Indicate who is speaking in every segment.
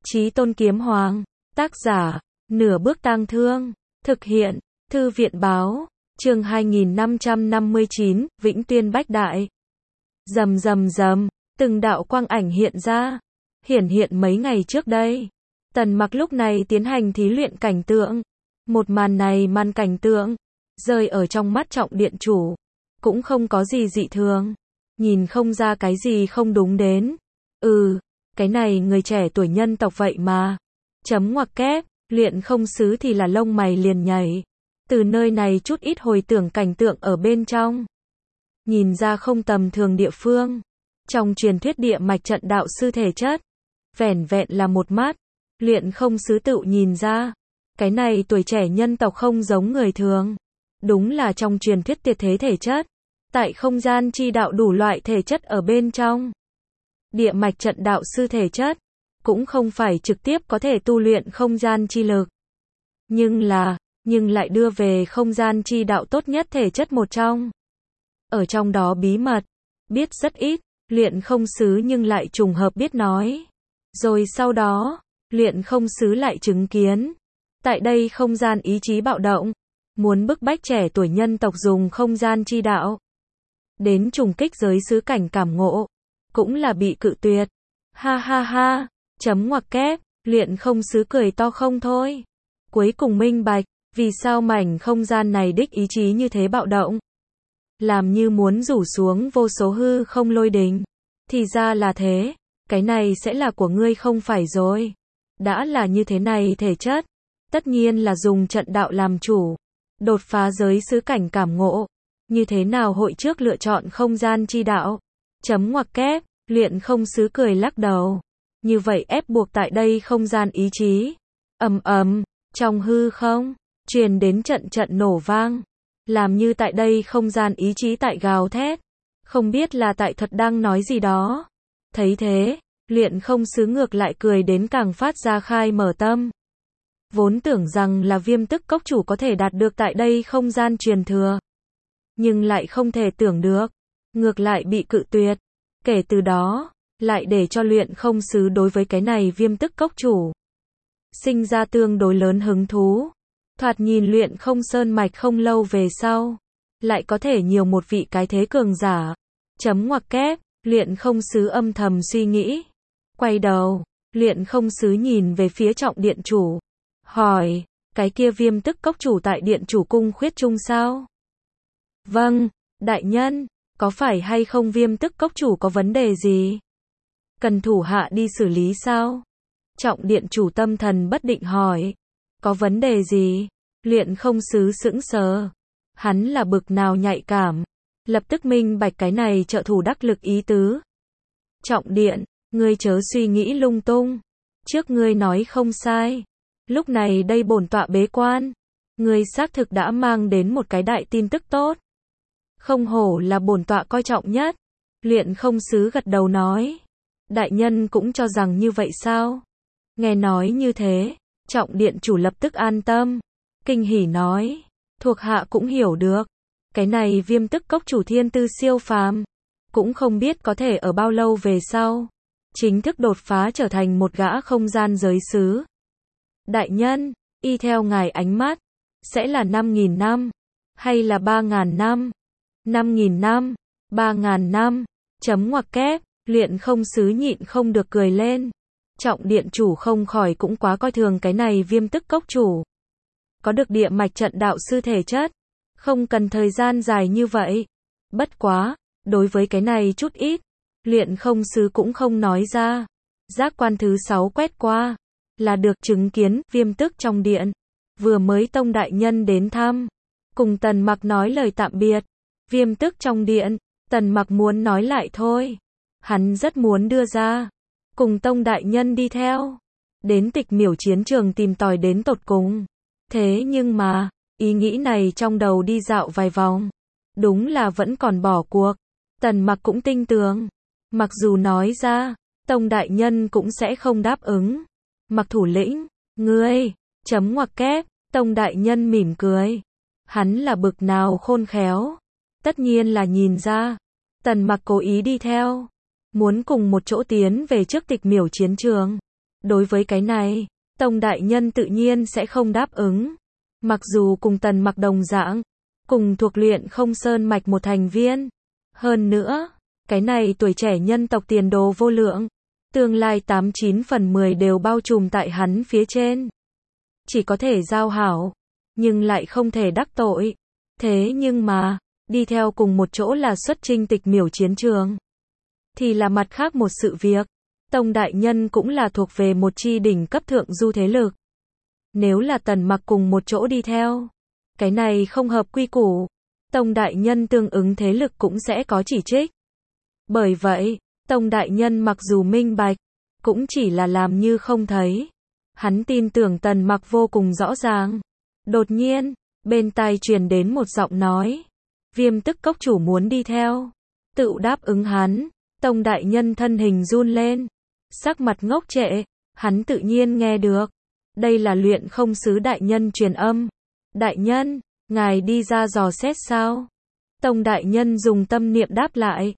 Speaker 1: Chí Tôn Kiếm Hoàng. Tác giả, Nửa Bước Tang Thương. Thực hiện, Thư viện báo. Chương 2559, Vĩnh Tuyên Bách Đại. Rầm rầm rầm, từng đạo quang ảnh hiện ra. Hiện mấy ngày trước đây. Tần Mặc lúc này tiến hành thí luyện cảnh tượng. Một màn này màn cảnh tượng, rơi ở trong mắt Trọng Điện Chủ. Cũng không có gì dị thường. Nhìn không ra cái gì không đúng đến. Cái này người trẻ tuổi nhân tộc vậy mà. Chấm ngoặc kép, luyện không xứ thì là lông mày liền nhảy. Từ nơi này chút ít hồi tưởng cảnh tượng ở bên trong. Nhìn ra không tầm thường địa phương. Trong truyền thuyết địa mạch trận đạo sư thể chất. Vẻn vẹn là một mắt. Luyện không xứ tự nhìn ra. Cái này tuổi trẻ nhân tộc không giống người thường. Đúng là trong truyền thuyết tuyệt thế thể chất. Tại không gian chi đạo đủ loại thể chất ở bên trong. Địa mạch trận đạo sư thể chất. Cũng không phải trực tiếp có thể tu luyện không gian chi lực. Nhưng lại đưa về không gian chi đạo tốt nhất thể chất một trong. Ở trong đó bí mật. Biết rất ít. Luyện không xứ nhưng lại trùng hợp biết nói. Rồi sau đó, luyện không xứ lại chứng kiến. Tại đây không gian ý chí bạo động. Muốn bức bách trẻ tuổi nhân tộc dùng không gian chi đạo. Đến trùng kích giới xứ cảnh cảm ngộ. Cũng là bị cự tuyệt. Ha ha ha. Chấm ngoặc kép. Luyện không xứ cười to không thôi. Cuối cùng minh bạch. Vì sao mảnh không gian này đích ý chí như thế bạo động. Làm như muốn rủ xuống vô số hư không lôi đình. Thì ra là thế. Cái này sẽ là của ngươi không phải rồi. Đã là như thế này thể chất. Tất nhiên là dùng trận đạo làm chủ. Đột phá giới xứ cảnh cảm ngộ. Như thế nào hội trước lựa chọn không gian chi đạo. Chấm ngoặc kép. Luyện không xứ cười lắc đầu. Như vậy ép buộc tại đây không gian ý chí. Ầm ầm. Trong hư không. Truyền đến trận nổ vang. Làm như tại đây không gian ý chí tại gào thét. Không biết là tại thuật đang nói gì đó. Thấy thế, luyện không xứ ngược lại cười đến càng phát ra khai mở tâm. Vốn tưởng rằng là Viêm Tức Cốc chủ có thể đạt được tại đây không gian truyền thừa. Nhưng lại không thể tưởng được. Ngược lại bị cự tuyệt. Kể từ đó, lại để cho luyện không xứ đối với cái này Viêm Tức Cốc chủ sinh ra tương đối lớn hứng thú. Thoạt nhìn luyện không sơn mạch không lâu về sau. Lại có thể nhiều một vị cái thế cường giả. Chấm ngoặc kép. Luyện không xứ âm thầm suy nghĩ. Quay đầu. Luyện không xứ nhìn về phía Trọng Điện Chủ. Hỏi. Cái kia Viêm Tức Cốc chủ tại Điện Chủ cung khuyết trung sao? Vâng. Đại nhân. Có phải hay không Viêm Tức Cốc chủ có vấn đề gì? Cần thủ hạ đi xử lý sao? Trọng Điện Chủ tâm thần bất định hỏi. Có vấn đề gì? Luyện không xứ sững sờ. Hắn là bực nào nhạy cảm. Lập tức minh bạch cái này trợ thủ đắc lực ý tứ. Trọng Điện, ngươi chớ suy nghĩ lung tung. Trước ngươi nói không sai. Lúc này đây bổn tọa bế quan. Ngươi xác thực đã mang đến một cái đại tin tức tốt. Không hổ là bổn tọa coi trọng nhất. Luyện không xứ gật đầu nói. Đại nhân cũng cho rằng như vậy sao? Nghe nói như thế. Trọng Điện Chủ lập tức an tâm. Kinh hỉ nói. Thuộc hạ cũng hiểu được. Cái này Viêm Tức Cốc chủ thiên tư siêu phàm. Cũng không biết có thể ở bao lâu về sau. Chính thức đột phá trở thành một gã không gian giới xứ. Đại nhân, y theo ngài ánh mắt. Sẽ là 5.000 năm. Hay là 3.000 năm. 5.000 năm. 3.000 năm. Chấm ngoặc kép. Luyện không xứ nhịn không được cười lên. Trọng Điện Chủ không khỏi cũng quá coi thường cái này Viêm Tức Cốc chủ. Có được địa mạch trận đạo sư thể chất. Không cần thời gian dài như vậy. Bất quá, đối với cái này chút ít. Luyện không xứ cũng không nói ra. Giác quan thứ 6 quét qua. Là được chứng kiến Viêm Tức trong điện. Vừa mới Tông đại nhân đến thăm. Cùng Tần Mặc nói lời tạm biệt. Viêm Tức trong điện. Tần Mặc muốn nói lại thôi. Hắn rất muốn đưa ra. Cùng Tông đại nhân đi theo. Đến Tịch Miểu chiến trường tìm tòi đến tột cùng. Thế nhưng mà, ý nghĩ này trong đầu đi dạo vài vòng. Đúng là vẫn còn bỏ cuộc. Tần Mặc cũng tin tưởng. Mặc dù nói ra, Tông đại nhân cũng sẽ không đáp ứng. Mặc thủ lĩnh, ngươi, chấm ngoặc kép, Tông đại nhân mỉm cười. Hắn là bực nào khôn khéo. Tất nhiên là nhìn ra. Tần Mặc cố ý đi theo. Muốn cùng một chỗ tiến về trước Tịch Miểu chiến trường. Đối với cái này, Tông đại nhân tự nhiên sẽ không đáp ứng. Mặc dù cùng Tần Mặc đồng dạng, cùng thuộc Luyện Không Sơn mạch một thành viên. Hơn nữa, cái này tuổi trẻ nhân tộc tiền đồ vô lượng. Tương lai 89 phần 10 đều bao trùm tại hắn phía trên. Chỉ có thể giao hảo, nhưng lại không thể đắc tội. Thế nhưng mà, đi theo cùng một chỗ là xuất chinh tịch miểu chiến trường. Thì là mặt khác một sự việc. Tông đại nhân cũng là thuộc về một chi đỉnh cấp thượng du thế lực. Nếu là Tần Mặc cùng một chỗ đi theo, cái này không hợp quy củ. Tông đại nhân tương ứng thế lực cũng sẽ có chỉ trích. Bởi vậy, Tông đại nhân mặc dù minh bạch, cũng chỉ là làm như không thấy. Hắn tin tưởng Tần Mặc vô cùng rõ ràng. Đột nhiên, bên tai truyền đến một giọng nói. Viêm Tức Cốc chủ muốn đi theo. Tự đáp ứng hắn. Tông đại nhân thân hình run lên. Sắc mặt ngốc trệ. Hắn tự nhiên nghe được. Đây là Luyện Không sứ đại nhân truyền âm. Đại nhân, ngài đi ra dò xét sao? Tông đại nhân dùng tâm niệm đáp lại.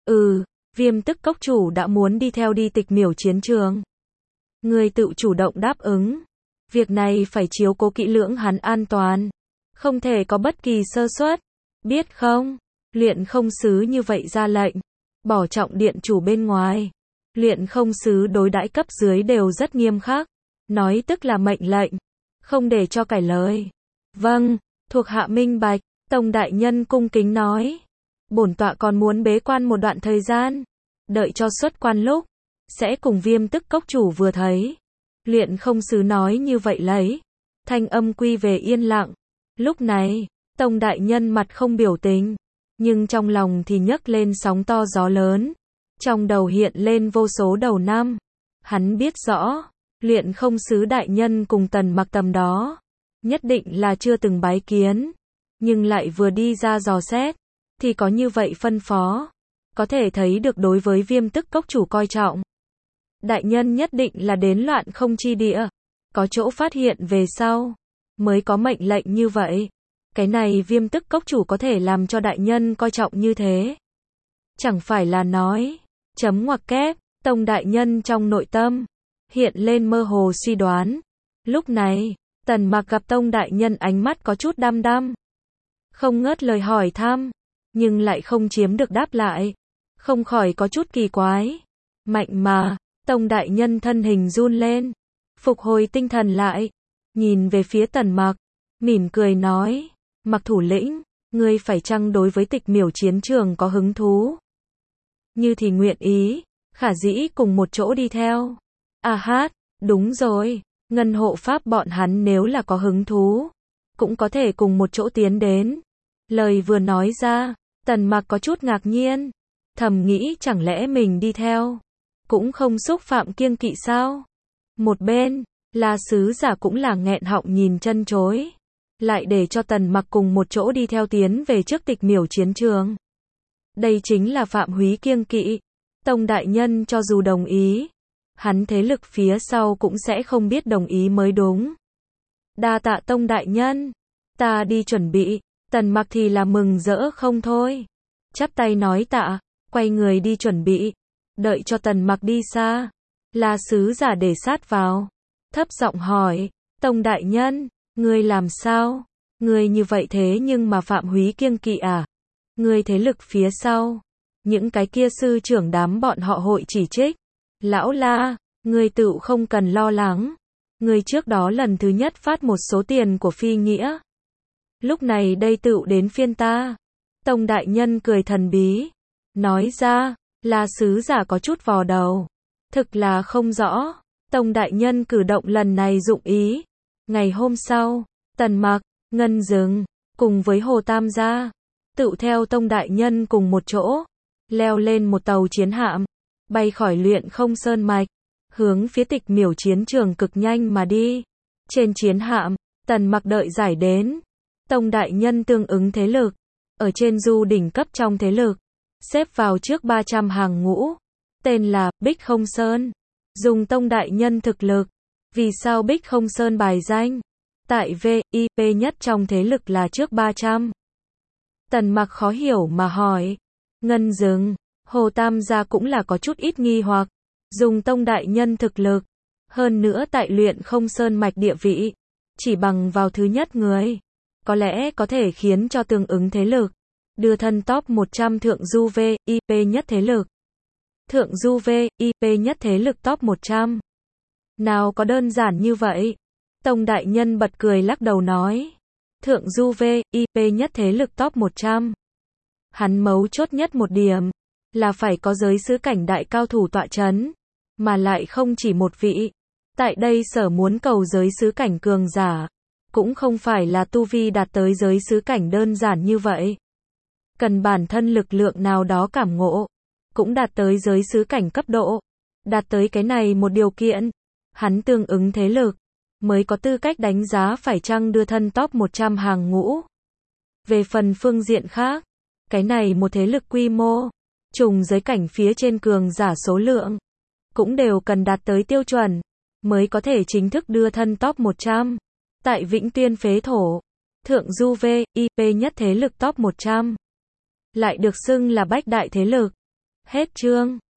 Speaker 1: Viêm Tức Cốc chủ đã muốn đi theo đi tịch miểu chiến trường. Người tự chủ động đáp ứng. Việc này phải chiếu cố kỹ lưỡng hắn an toàn. Không thể có bất kỳ sơ suất. Biết không? Luyện Không sứ như vậy ra lệnh. Bỏ trọng điện chủ bên ngoài. Luyện Không sứ đối đãi cấp dưới đều rất nghiêm khắc. Nói tức là mệnh lệnh. Không để cho cải lời. Vâng, thuộc hạ minh bạch. Tông đại nhân cung kính nói. Bổn tọa còn muốn bế quan một đoạn thời gian. Đợi cho xuất quan lúc. Sẽ cùng Viêm Tức Cốc chủ vừa thấy. Luyện Không sứ nói như vậy lấy. Thanh âm quy về yên lặng. Lúc này, Tông đại nhân mặt không biểu tình. Nhưng trong lòng thì nhấc lên sóng to gió lớn. Trong đầu hiện lên vô số đầu năm. Hắn biết rõ. Luyện Không sứ đại nhân cùng Tần Mặc tầm đó. Nhất định là chưa từng bái kiến. Nhưng lại vừa đi ra dò xét. Thì có như vậy phân phó. Có thể thấy được đối với Viêm Tức Cốc chủ coi trọng. Đại nhân nhất định là đến Loạn Không chi địa. Có chỗ phát hiện về sau. Mới có mệnh lệnh như vậy. Cái này Viêm Tức Cốc chủ có thể làm cho đại nhân coi trọng như thế. Chẳng phải là nói. Chấm ngoặc kép. Tông đại nhân trong nội tâm. Hiện lên mơ hồ suy đoán. Lúc này, Tần Mặc gặp Tông đại nhân ánh mắt có chút đăm đăm. Không ngớt lời hỏi thăm. Nhưng lại không chiếm được đáp lại. Không khỏi có chút kỳ quái. Mạnh mà, Tông đại nhân thân hình run lên. Phục hồi tinh thần lại. Nhìn về phía Tần Mặc. Mỉm cười nói. Mặc thủ lĩnh, ngươi phải chăng đối với tịch miểu chiến trường có hứng thú? Như thì nguyện ý, khả dĩ cùng một chỗ đi theo. Đúng rồi, Ngân hộ pháp bọn hắn nếu là có hứng thú, cũng có thể cùng một chỗ tiến đến. Lời vừa nói ra, Tần Mặc có chút ngạc nhiên, thầm nghĩ chẳng lẽ mình đi theo, cũng không xúc phạm kiêng kỵ sao? Một bên, là sứ giả cũng là nghẹn họng nhìn chân chối, lại để cho Tần Mặc cùng một chỗ đi theo tiến về trước tịch miểu chiến trường. Đây chính là phạm húy kiêng kỵ. Tông đại nhân cho dù đồng ý, hắn thế lực phía sau cũng sẽ không biết đồng ý mới đúng. Đa tạ Tông đại nhân, ta đi chuẩn bị. Tần Mặc thì là mừng rỡ không thôi. Chắp tay nói tạ, quay người đi chuẩn bị. Đợi cho Tần Mặc đi xa, là sứ giả để sát vào, thấp giọng hỏi, Tông đại nhân, ngươi làm sao? Ngươi như vậy thế nhưng mà phạm húy kiêng kỵ à? Ngươi thế lực phía sau, những cái kia sư trưởng đám bọn họ hội chỉ trích. Lão La, ngươi tự không cần lo lắng. Ngươi trước đó lần thứ nhất phát một số tiền của phi nghĩa. Lúc này đây tự đến phiên ta. Tông đại nhân cười thần bí. Nói ra, là sứ giả có chút vò đầu. Thực là không rõ. Tông đại nhân cử động lần này dụng ý. Ngày hôm sau, Tần Mặc, Ngân Dừng, cùng với Hồ Tam gia, tự theo Tông đại nhân cùng một chỗ, leo lên một tàu chiến hạm, bay khỏi Luyện Không Sơn mạch, hướng phía tịch miểu chiến trường cực nhanh mà đi. Trên chiến hạm, Tần Mặc đợi giải đến. Tông đại nhân tương ứng thế lực, ở trên du đỉnh cấp trong thế lực, xếp vào trước 300 hàng ngũ, tên là Bích Không Sơn. Dùng Tông đại nhân thực lực, vì sao Bích Không Sơn bài danh tại VIP nhất trong thế lực là trước 300? Tần Mặc khó hiểu mà hỏi. Ngân Dừng, Hồ Tam gia cũng là có chút ít nghi hoặc. Dùng Tông đại nhân thực lực, Hơn nữa tại Luyện Không Sơn mạch địa vị, chỉ bằng vào thứ nhất người, có lẽ có thể khiến cho tương ứng thế lực đưa thân top 100 thượng du VIP nhất thế lực. Thượng du VIP nhất thế lực top 100. Nào có đơn giản như vậy. Tông đại nhân bật cười lắc đầu nói. Thượng du VIP nhất thế lực top 100. Hắn mấu chốt nhất một điểm là phải có giới sứ cảnh đại cao thủ tọa chấn, mà lại không chỉ một vị. Tại đây sở muốn cầu giới sứ cảnh cường giả, cũng không phải là tu vi đạt tới giới sứ cảnh đơn giản như vậy. Cần bản thân lực lượng nào đó cảm ngộ, cũng đạt tới giới sứ cảnh cấp độ. Đạt tới cái này một điều kiện, hắn tương ứng thế lực mới có tư cách đánh giá phải chăng đưa thân top 100 hàng ngũ. Về phần phương diện khác, cái này một thế lực quy mô, trùng giới cảnh phía trên cường giả số lượng, cũng đều cần đạt tới tiêu chuẩn, mới có thể chính thức đưa thân top 100. Tại Vĩnh Tuyên phế thổ, thượng du VIP nhất thế lực top 100, lại được xưng là bách đại thế lực. Hết chương.